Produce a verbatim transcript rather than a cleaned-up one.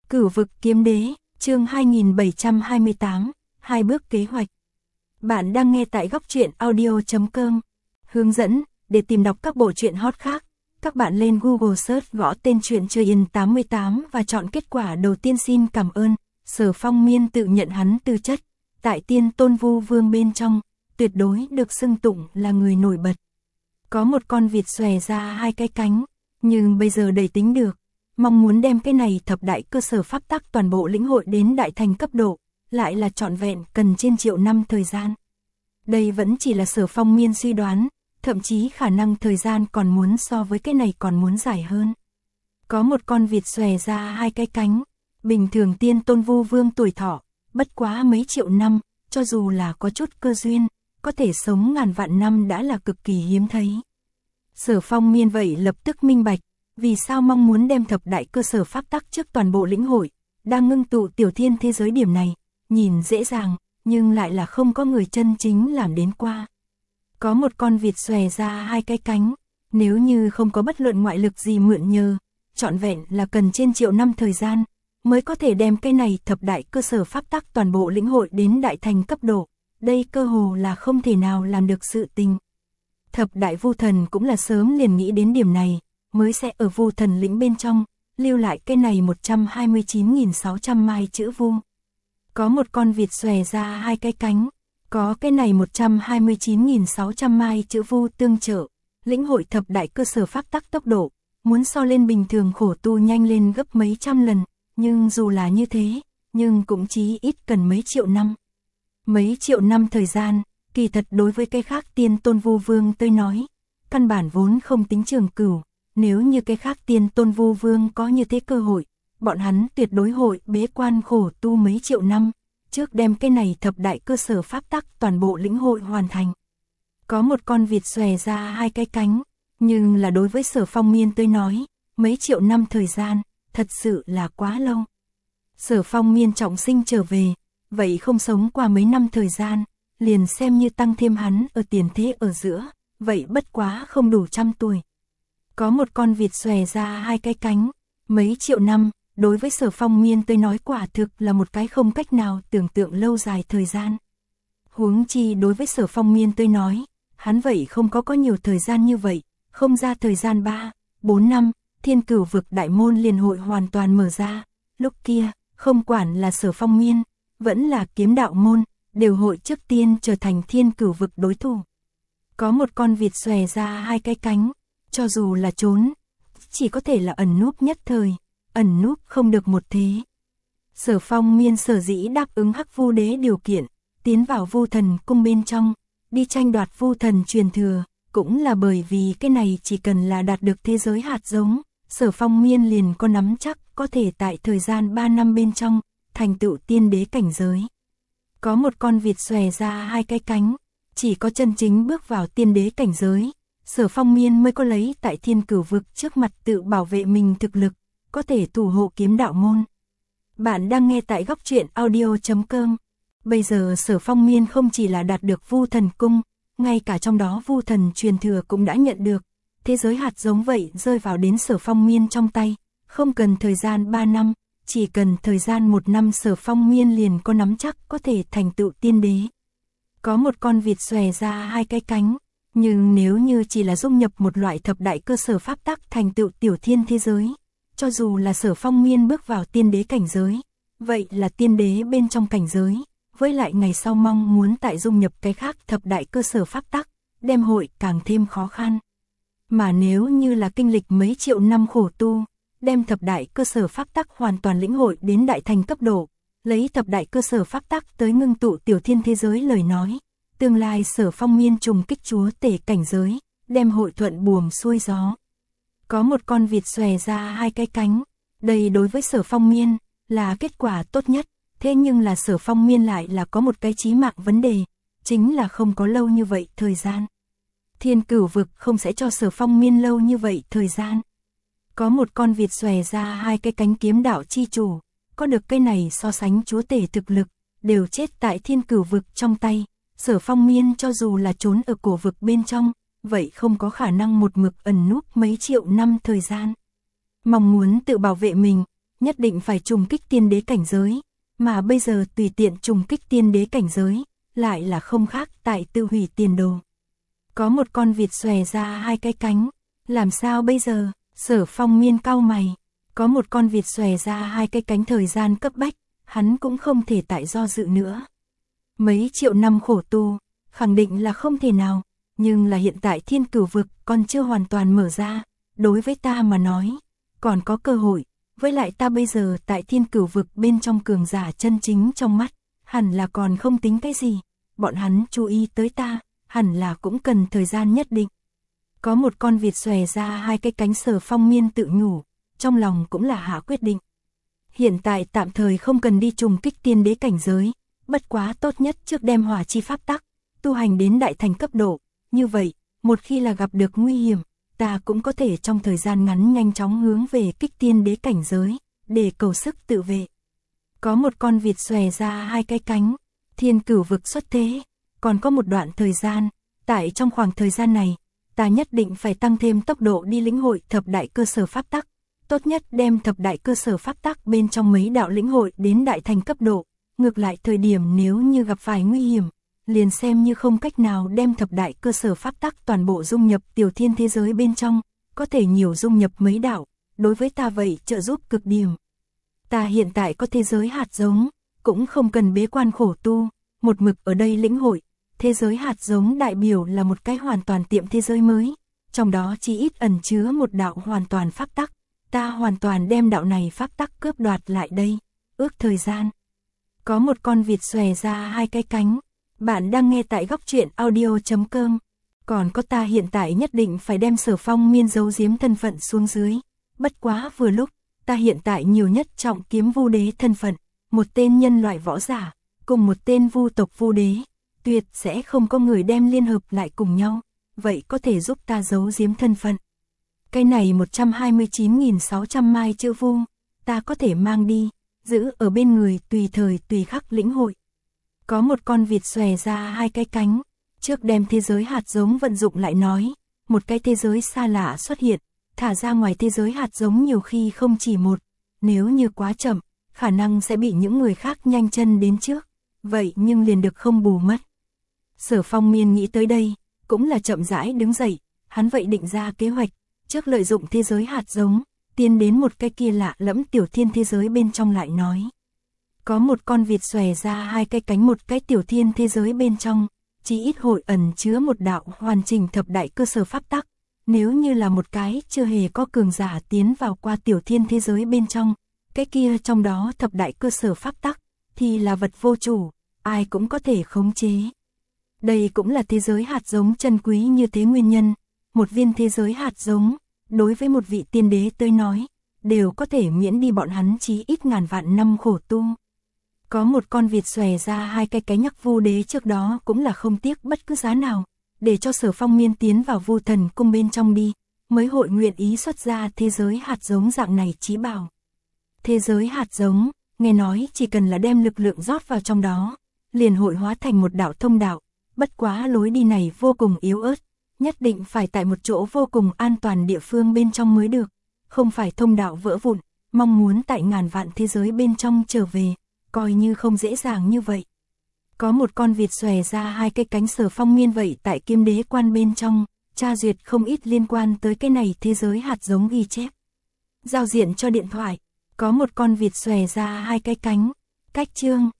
Cửu vực kiếm đế, chương hai nghìn bảy trăm hai mươi tám, hai bước kế hoạch. Bạn đang nghe tại góc truyện audio chấm com. Hướng dẫn, để tìm đọc các bộ truyện hot khác, các bạn lên Google search gõ tên truyện Chơi Yên tám mươi tám và chọn kết quả đầu tiên. Xin cảm ơn. Sở Phong Miên tự nhận hắn tư chất, tại Tiên Tôn Vu Vương bên trong, tuyệt đối được xưng tụng là người nổi bật. Có một con vịt xòe ra hai cái cánh, nhưng bây giờ đầy tính được. Mong muốn đem cái này thập đại cơ sở pháp tắc toàn bộ lĩnh hội đến đại thành cấp độ, lại là trọn vẹn cần trên triệu năm thời gian. Đây vẫn chỉ là Sở Phong Miên suy đoán, thậm chí khả năng thời gian còn muốn so với cái này còn muốn dài hơn. Có một con vịt xòe ra hai cái cánh, bình thường Tiên Tôn Vu Vương tuổi thọ, bất quá mấy triệu năm, cho dù là có chút cơ duyên, có thể sống ngàn vạn năm đã là cực kỳ hiếm thấy. Sở Phong Miên vậy lập tức minh bạch, vì sao mong muốn đem thập đại cơ sở pháp tắc trước toàn bộ lĩnh hội, đang ngưng tụ tiểu thiên thế giới điểm này, nhìn dễ dàng, nhưng lại là không có người chân chính làm đến qua. Có một con vịt xòe ra hai cái cánh, nếu như không có bất luận ngoại lực gì mượn nhờ, trọn vẹn là cần trên triệu năm thời gian, mới có thể đem cái này thập đại cơ sở pháp tắc toàn bộ lĩnh hội đến đại thành cấp độ, đây cơ hồ là không thể nào làm được sự tình. Thập đại vu thần cũng là sớm liền nghĩ đến điểm này, mới sẽ ở vu thần lĩnh bên trong, lưu lại cái này một trăm hai mươi chín nghìn sáu trăm mai chữ vu. Có một con vịt xòe ra hai cái cánh, có cái này một trăm hai mươi chín nghìn sáu trăm mai chữ vu tương trợ, lĩnh hội thập đại cơ sở pháp tắc tốc độ, muốn so lên bình thường khổ tu nhanh lên gấp mấy trăm lần, nhưng dù là như thế, nhưng cũng chí ít cần mấy triệu năm. Mấy triệu năm thời gian, kỳ thật đối với cái khác Tiên Tôn Vu Vương tôi nói, căn bản vốn không tính trường cửu. Nếu như cái khác Tiên Tôn Vu Vương có như thế cơ hội, bọn hắn tuyệt đối hội bế quan khổ tu mấy triệu năm, trước đem cái này thập đại cơ sở pháp tắc toàn bộ lĩnh hội hoàn thành. Có một con vịt xòe ra hai cái cánh, nhưng là đối với Sở Phong Miên tôi nói, mấy triệu năm thời gian, thật sự là quá lâu. Sở Phong Miên trọng sinh trở về, vậy không sống qua mấy năm thời gian, liền xem như tăng thêm hắn ở tiền thế ở giữa, vậy bất quá không đủ trăm tuổi. Có một con vịt xòe ra hai cái cánh, mấy triệu năm, đối với Sở Phong Miên tôi nói quả thực là một cái không cách nào tưởng tượng lâu dài thời gian. Huống chi đối với Sở Phong Miên tôi nói, hắn vậy không có có nhiều thời gian như vậy, không ra thời gian ba, bốn năm, Thiên Cửu vực đại môn liền hội hoàn toàn mở ra, lúc kia, không quản là Sở Phong Miên, vẫn là kiếm đạo môn, đều hội trước tiên trở thành Thiên Cửu vực đối thủ. Có một con vịt xòe ra hai cái cánh, cho dù là trốn, chỉ có thể là ẩn núp nhất thời, ẩn núp không được một thế. Sở Phong Miên sở dĩ đáp ứng Hắc Vu Đế điều kiện, tiến vào Vu Thần cung bên trong, đi tranh đoạt Vu Thần truyền thừa, cũng là bởi vì cái này chỉ cần là đạt được thế giới hạt giống, Sở Phong Miên liền có nắm chắc có thể tại thời gian ba năm bên trong, thành tựu tiên đế cảnh giới. Có một con vịt xòe ra hai cái cánh, chỉ có chân chính bước vào tiên đế cảnh giới, Sở Phong Miên mới có lấy tại Thiên Cửu vực trước mặt tự bảo vệ mình thực lực, có thể thủ hộ kiếm đạo môn. Bạn đang nghe tại góc truyện audio chấm com. Bây giờ Sở Phong Miên không chỉ là đạt được Vu Thần cung, ngay cả trong đó Vu Thần truyền thừa cũng đã nhận được. Thế giới hạt giống vậy rơi vào đến Sở Phong Miên trong tay, không cần thời gian ba năm, chỉ cần thời gian một năm Sở Phong Miên liền có nắm chắc có thể thành tựu tiên đế. Có một con vịt xòe ra hai cái cánh, nhưng nếu như chỉ là dung nhập một loại thập đại cơ sở pháp tắc thành tựu tiểu thiên thế giới, cho dù là Sở Phong Miên bước vào tiên đế cảnh giới, vậy là tiên đế bên trong cảnh giới, với lại ngày sau mong muốn tại dung nhập cái khác thập đại cơ sở pháp tắc, đem hội càng thêm khó khăn. Mà nếu như là kinh lịch mấy triệu năm khổ tu, đem thập đại cơ sở pháp tắc hoàn toàn lĩnh hội đến đại thành cấp độ, lấy thập đại cơ sở pháp tắc tới ngưng tụ tiểu thiên thế giới lời nói, tương lai Sở Phong Miên trùng kích chúa tể cảnh giới, đem hội thuận buồm xuôi gió. Có một con vịt xòe ra hai cái cánh, đây đối với Sở Phong Miên là kết quả tốt nhất, thế nhưng là Sở Phong Miên lại là có một cái chí mạng vấn đề, chính là không có lâu như vậy thời gian. Thiên Cửu vực không sẽ cho Sở Phong Miên lâu như vậy thời gian. Có một con vịt xòe ra hai cái cánh kiếm đạo chi chủ, có được cái này so sánh chúa tể thực lực, đều chết tại Thiên Cửu vực trong tay. Sở Phong Miên cho dù là trốn ở cổ vực bên trong, vậy không có khả năng một mực ẩn núp mấy triệu năm thời gian. Mong muốn tự bảo vệ mình, nhất định phải trùng kích tiên đế cảnh giới, mà bây giờ tùy tiện trùng kích tiên đế cảnh giới, lại là không khác tại tự hủy tiền đồ. Có một con vịt xòe ra hai cái cánh, làm sao bây giờ? Sở Phong Miên cau mày, có một con vịt xòe ra hai cái cánh thời gian cấp bách, hắn cũng không thể tại do dự nữa. Mấy triệu năm khổ tu, khẳng định là không thể nào, nhưng là hiện tại thiên cửu vực còn chưa hoàn toàn mở ra, đối với ta mà nói, còn có cơ hội, với lại ta bây giờ tại thiên cửu vực bên trong cường giả chân chính trong mắt, hẳn là còn không tính cái gì, bọn hắn chú ý tới ta, hẳn là cũng cần thời gian nhất định. Có một con vịt xòe ra hai cái cánh, Sở Phong Miên tự nhủ, trong lòng cũng là hạ quyết định. Hiện tại tạm thời không cần đi trùng kích tiên đế cảnh giới, bất quá tốt nhất trước đem hỏa chi pháp tắc, tu hành đến đại thành cấp độ, như vậy, một khi là gặp được nguy hiểm, ta cũng có thể trong thời gian ngắn nhanh chóng hướng về kích tiên đế cảnh giới, để cầu sức tự vệ. Có một con vịt xòe ra hai cái cánh, thiên cửu vực xuất thế, còn có một đoạn thời gian, tại trong khoảng thời gian này, ta nhất định phải tăng thêm tốc độ đi lĩnh hội thập đại cơ sở pháp tắc, tốt nhất đem thập đại cơ sở pháp tắc bên trong mấy đạo lĩnh hội đến đại thành cấp độ, ngược lại thời điểm nếu như gặp phải nguy hiểm, liền xem như không cách nào đem thập đại cơ sở pháp tắc toàn bộ dung nhập tiểu thiên thế giới bên trong, có thể nhiều dung nhập mấy đạo, đối với ta vậy trợ giúp cực điểm. Ta hiện tại có thế giới hạt giống, cũng không cần bế quan khổ tu, một mực ở đây lĩnh hội, thế giới hạt giống đại biểu là một cái hoàn toàn tiệm thế giới mới, trong đó chỉ ít ẩn chứa một đạo hoàn toàn pháp tắc, ta hoàn toàn đem đạo này pháp tắc cướp đoạt lại đây, ước thời gian. Có một con vịt xòe ra hai cái cánh, bạn đang nghe tại góc truyện audio chấm com, còn có ta hiện tại nhất định phải đem Sở Phong Miên giấu giếm thân phận xuống dưới, bất quá vừa lúc, ta hiện tại nhiều nhất trọng kiếm vu đế thân phận, một tên nhân loại võ giả, cùng một tên vu tộc vu đế, tuyệt sẽ không có người đem liên hợp lại cùng nhau, vậy có thể giúp ta giấu giếm thân phận. Cái này một trăm hai mươi chín nghìn sáu trăm mai chữ vu, ta có thể mang đi, giữ ở bên người tùy thời tùy khắc lĩnh hội. Có một con vịt xòe ra hai cái cánh, trước đem thế giới hạt giống vận dụng lại nói, một cái thế giới xa lạ xuất hiện, thả ra ngoài thế giới hạt giống nhiều khi không chỉ một, nếu như quá chậm, khả năng sẽ bị những người khác nhanh chân đến trước, vậy nhưng liền được không bù mất. Sở Phong Miên nghĩ tới đây, cũng là chậm rãi đứng dậy, hắn vậy định ra kế hoạch, trước lợi dụng thế giới hạt giống, tiến đến một cái kia lạ lẫm tiểu thiên thế giới bên trong lại nói. Có một con vịt xòe ra hai cái cánh, một cái tiểu thiên thế giới bên trong, chỉ ít hội ẩn chứa một đạo hoàn chỉnh thập đại cơ sở pháp tắc, nếu như là một cái chưa hề có cường giả tiến vào qua tiểu thiên thế giới bên trong, cái kia trong đó thập đại cơ sở pháp tắc, thì là vật vô chủ, ai cũng có thể khống chế. Đây cũng là thế giới hạt giống chân quý như thế nguyên nhân, một viên thế giới hạt giống, đối với một vị tiên đế tới nói, đều có thể miễn đi bọn hắn chí ít ngàn vạn năm khổ tu. Có một con vịt xòe ra hai cái cái nhắc vu đế trước đó cũng là không tiếc bất cứ giá nào, để cho Sở Phong Miên tiến vào vu thần cung bên trong đi, mới hội nguyện ý xuất ra thế giới hạt giống dạng này chí bảo. Thế giới hạt giống, nghe nói chỉ cần là đem lực lượng rót vào trong đó, liền hội hóa thành một đạo thông đạo, bất quá lối đi này vô cùng yếu ớt, nhất định phải tại một chỗ vô cùng an toàn địa phương bên trong mới được, không phải thông đạo vỡ vụn, mong muốn tại ngàn vạn thế giới bên trong trở về, coi như không dễ dàng như vậy. Có một con vịt xòe ra hai cái cánh, Sở Phong Miên vậy tại Kim Đế Quan bên trong, tra duyệt không ít liên quan tới cái này thế giới hạt giống ghi chép. Giao diện cho điện thoại, có một con vịt xòe ra hai cái cánh, cách chương.